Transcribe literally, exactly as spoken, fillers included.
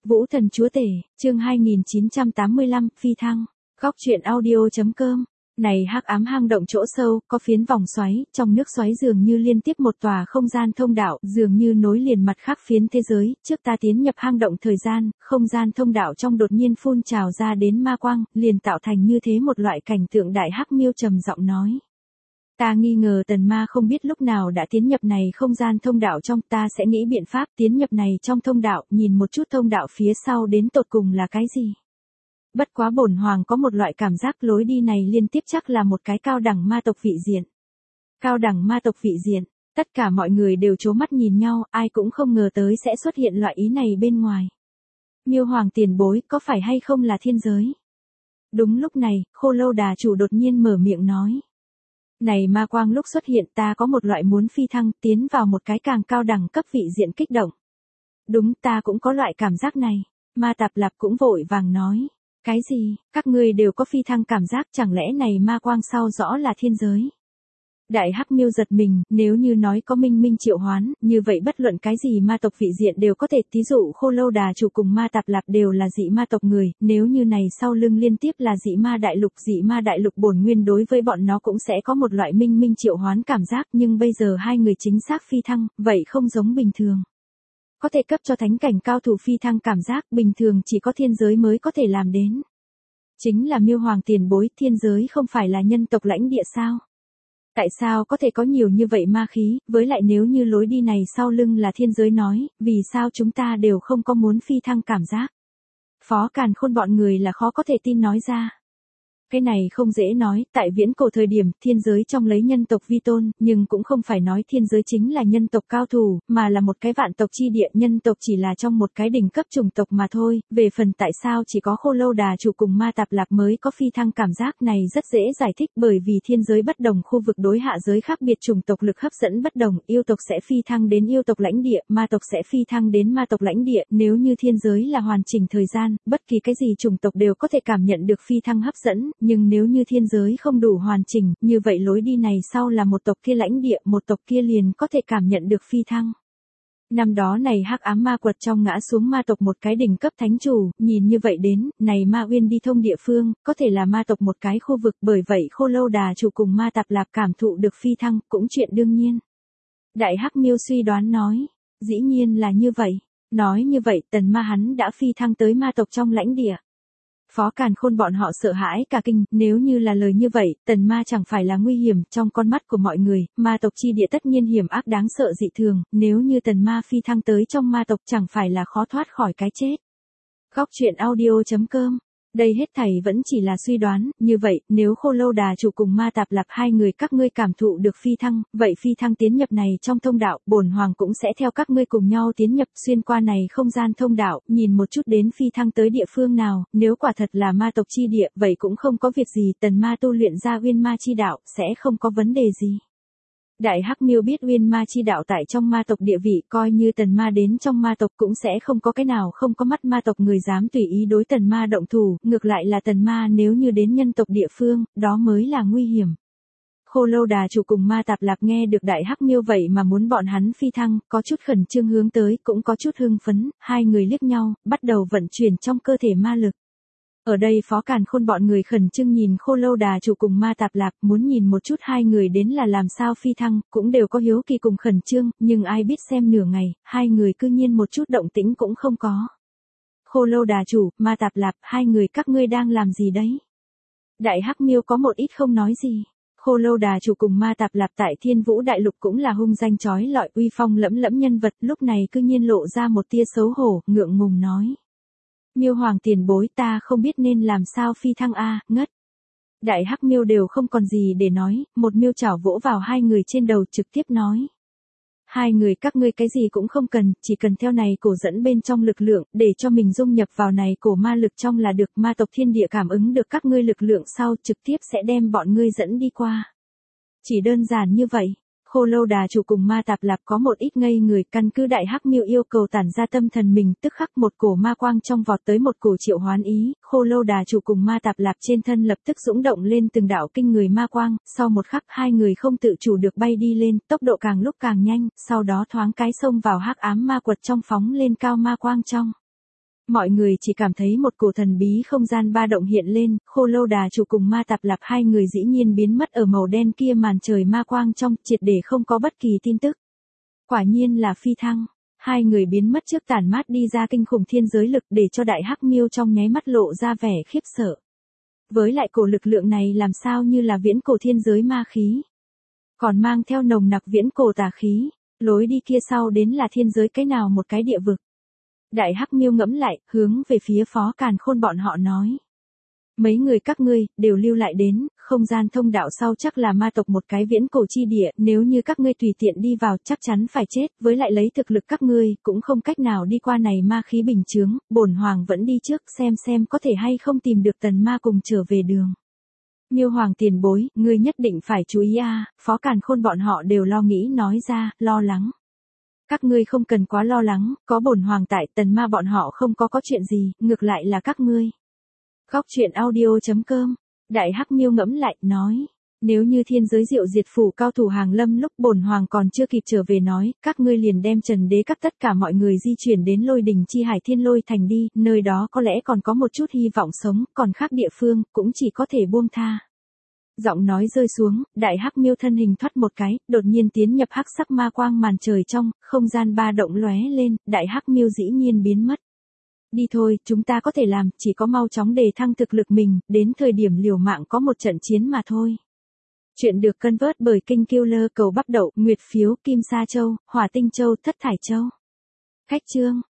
Vũ Thần Chúa Tể, chương hai nghìn chín trăm tám mươi lăm, phi thăng. Góc truyện audio.com. Này hắc ám hang động chỗ sâu, có phiến vòng xoáy, trong nước xoáy dường như liên tiếp một tòa không gian thông đạo, dường như nối liền mặt khác phiến thế giới. Trước ta tiến nhập hang động thời gian, không gian thông đạo trong đột nhiên phun trào ra đến ma quang, liền tạo thành như thế một loại cảnh tượng. Đại hắc miêu trầm giọng nói. Ta nghi ngờ tần ma không biết lúc nào đã tiến nhập này không gian thông đạo trong, ta sẽ nghĩ biện pháp tiến nhập này trong thông đạo, nhìn một chút thông đạo phía sau đến tột cùng là cái gì. Bất quá bổn hoàng có một loại cảm giác lối đi này liên tiếp chắc là một cái cao đẳng ma tộc vị diện. Cao đẳng ma tộc vị diện, tất cả mọi người đều trố mắt nhìn nhau, ai cũng không ngờ tới sẽ xuất hiện loại ý này bên ngoài. Miêu hoàng tiền bối, có phải hay không là thiên giới? Đúng lúc này, Khô Lâu Đà chủ đột nhiên mở miệng nói. Này ma quang lúc xuất hiện ta có một loại muốn phi thăng tiến vào một cái càng cao đẳng cấp vị diện kích động. Đúng, ta cũng có loại cảm giác này. Ma Tạp Lạp cũng vội vàng nói. Cái gì, các ngươi đều có phi thăng cảm giác, chẳng lẽ này ma quang sau rõ là thiên giới? Đại hắc miêu giật mình, nếu như nói có minh minh triệu hoán, như vậy bất luận cái gì ma tộc vị diện đều có thể, thí dụ Khô Lâu Đà chủ cùng Ma Tạp Lạp đều là dị ma tộc người, nếu như này sau lưng liên tiếp là dị ma đại lục, dị ma đại lục bổn nguyên đối với bọn nó cũng sẽ có một loại minh minh triệu hoán cảm giác, nhưng bây giờ hai người chính xác phi thăng, vậy không giống bình thường. Có thể cấp cho thánh cảnh cao thủ phi thăng cảm giác, bình thường chỉ có thiên giới mới có thể làm đến. Chính là miêu hoàng tiền bối, thiên giới không phải là nhân tộc lãnh địa sao? Tại sao có thể có nhiều như vậy ma khí, với lại nếu như lối đi này sau lưng là thiên giới nói, vì sao chúng ta đều không có muốn phi thăng cảm giác? Phó Càn Khôn bọn người là khó có thể tin nói ra. Cái này không dễ nói, tại viễn cổ thời điểm, thiên giới trong lấy nhân tộc vi tôn, nhưng cũng không phải nói thiên giới chính là nhân tộc cao thủ, mà là một cái vạn tộc chi địa, nhân tộc chỉ là trong một cái đỉnh cấp chủng tộc mà thôi. Về phần tại sao chỉ có Khô Lâu Đà chủ cùng Ma Tạp Lạp mới có phi thăng cảm giác này rất dễ giải thích, bởi vì thiên giới bất đồng, khu vực đối hạ giới khác biệt, chủng tộc lực hấp dẫn bất đồng, yêu tộc sẽ phi thăng đến yêu tộc lãnh địa, ma tộc sẽ phi thăng đến ma tộc lãnh địa, nếu như thiên giới là hoàn chỉnh thời gian, bất kỳ cái gì chủng tộc đều có thể cảm nhận được phi thăng hấp dẫn, nhưng nếu như thiên giới không đủ hoàn chỉnh, như vậy lối đi này sau là một tộc kia lãnh địa, một tộc kia liền có thể cảm nhận được phi thăng. Năm đó này hắc ám ma quật trong ngã xuống ma tộc một cái đỉnh cấp thánh chủ, nhìn như vậy đến, này ma uyên đi thông địa phương, có thể là ma tộc một cái khu vực, bởi vậy Khô Lâu Đà chủ cùng Ma Tạp Lạp cảm thụ được phi thăng, cũng chuyện đương nhiên. Đại hắc miêu suy đoán nói, dĩ nhiên là như vậy, nói như vậy tần ma hắn đã phi thăng tới ma tộc trong lãnh địa. Phó Càn Khôn bọn họ sợ hãi cả kinh, nếu như là lời như vậy, tần ma chẳng phải là nguy hiểm, trong con mắt của mọi người, ma tộc chi địa tất nhiên hiểm ác đáng sợ dị thường, nếu như tần ma phi thăng tới trong ma tộc chẳng phải là khó thoát khỏi cái chết. Góc truyện audio.com. Đây hết thảy vẫn chỉ là suy đoán, như vậy, nếu Khô Lâu Đà chủ cùng Ma Tạp Lạp hai người các ngươi cảm thụ được phi thăng, vậy phi thăng tiến nhập này trong thông đạo, bổn hoàng cũng sẽ theo các ngươi cùng nhau tiến nhập xuyên qua này không gian thông đạo, nhìn một chút đến phi thăng tới địa phương nào, nếu quả thật là ma tộc chi địa, vậy cũng không có việc gì, tần ma tu luyện ra uyên ma chi đạo, sẽ không có vấn đề gì. Đại hắc miêu biết uyên ma chi đạo tại trong ma tộc địa vị, coi như tần ma đến trong ma tộc cũng sẽ không có cái nào không có mắt ma tộc người dám tùy ý đối tần ma động thủ, ngược lại là tần ma nếu như đến nhân tộc địa phương, đó mới là nguy hiểm. Khô Lâu Đà chủ cùng Ma Tạp Lạp nghe được đại hắc miêu vậy mà muốn bọn hắn phi thăng, có chút khẩn trương hướng tới, cũng có chút hưng phấn, hai người liếc nhau, bắt đầu vận chuyển trong cơ thể ma lực. Ở đây Phó Càn Khôn bọn người khẩn trương nhìn Khô Lâu Đà chủ cùng Ma Tạp Lạp, muốn nhìn một chút hai người đến là làm sao phi thăng, cũng đều có hiếu kỳ cùng khẩn trương, nhưng ai biết xem nửa ngày, hai người cư nhiên một chút động tĩnh cũng không có. Khô Lâu Đà chủ, Ma Tạp Lạp, hai người các ngươi đang làm gì đấy? Đại hắc miêu có một ít không nói gì. Khô Lâu Đà chủ cùng Ma Tạp Lạp tại Thiên Vũ Đại Lục cũng là hung danh chói lọi, uy phong lẫm lẫm nhân vật, lúc này cư nhiên lộ ra một tia xấu hổ, ngượng ngùng nói. Miêu hoàng tiền bối, ta không biết nên làm sao phi thăng a, ngất. Đại hắc miêu đều không còn gì để nói, một miêu chảo vỗ vào hai người trên đầu trực tiếp nói. Hai người các ngươi cái gì cũng không cần, chỉ cần theo này cổ dẫn bên trong lực lượng, để cho mình dung nhập vào này cổ ma lực trong là được, ma tộc thiên địa cảm ứng được các ngươi lực lượng sau trực tiếp sẽ đem bọn ngươi dẫn đi qua. Chỉ đơn giản như vậy. Khô Lâu Đà chủ cùng Ma Tạp Lạp có một ít ngây người, căn cứ đại hắc miêu yêu cầu tản ra tâm thần mình, tức khắc một cổ ma quang trong vọt tới một cổ triệu hoán ý, Khô Lâu Đà chủ cùng Ma Tạp Lạp trên thân lập tức dũng động lên từng đạo kinh người ma quang, sau một khắc hai người không tự chủ được bay đi lên, tốc độ càng lúc càng nhanh, sau đó thoáng cái xông vào hắc ám ma quật trong phóng lên cao ma quang trong. Mọi người chỉ cảm thấy một cổ thần bí không gian ba động hiện lên, Khô Lâu Đà chủ cùng Ma Tạp Lạp hai người dĩ nhiên biến mất ở màu đen kia màn trời ma quang trong, triệt để không có bất kỳ tin tức. Quả nhiên là phi thăng. Hai người biến mất trước tản mát đi ra kinh khủng thiên giới lực để cho Đại Hắc Miêu trong nháy mắt lộ ra vẻ khiếp sợ. Với lại cổ lực lượng này làm sao như là viễn cổ thiên giới ma khí. Còn mang theo nồng nặc viễn cổ tà khí, lối đi kia sau đến là thiên giới cái nào một cái địa vực. Đại Hắc Miêu ngẫm lại, hướng về phía Phó Càn Khôn bọn họ nói. Mấy người các ngươi, đều lưu lại đến, không gian thông đạo sau chắc là ma tộc một cái viễn cổ chi địa, nếu như các ngươi tùy tiện đi vào chắc chắn phải chết, với lại lấy thực lực các ngươi, cũng không cách nào đi qua này ma khí bình chướng, bổn hoàng vẫn đi trước xem xem có thể hay không tìm được tần ma cùng trở về đường. Miêu Hoàng tiền bối, ngươi nhất định phải chú ý a. Phó Càn Khôn bọn họ đều lo nghĩ nói ra, lo lắng. Các ngươi không cần quá lo lắng, có bổn hoàng tại, tần ma bọn họ không có có chuyện gì, ngược lại là các ngươi. Góc truyện audio.com, Đại Hắc Miêu ngẫm lại, nói, nếu như thiên giới diệu diệt phủ cao thủ hàng lâm lúc bổn hoàng còn chưa kịp trở về nói, các ngươi liền đem Trần Đế các tất cả mọi người di chuyển đến Lôi Đỉnh Chi Hải Thiên Lôi Thành đi, nơi đó có lẽ còn có một chút hy vọng sống, còn khác địa phương, cũng chỉ có thể buông tha. Giọng nói rơi xuống, Đại Hắc Miêu thân hình thoát một cái, đột nhiên tiến nhập hắc sắc ma quang màn trời trong, không gian ba động lóe lên, Đại Hắc Miêu dĩ nhiên biến mất. Đi thôi, chúng ta có thể làm, chỉ có mau chóng đề thăng thực lực mình, đến thời điểm liều mạng có một trận chiến mà thôi. Chuyện được cân vớt bởi Kinh Killer cầu bắp đậu, Nguyệt Phiếu, Kim Sa Châu, Hỏa Tinh Châu, Thất Thải Châu. Khách chương.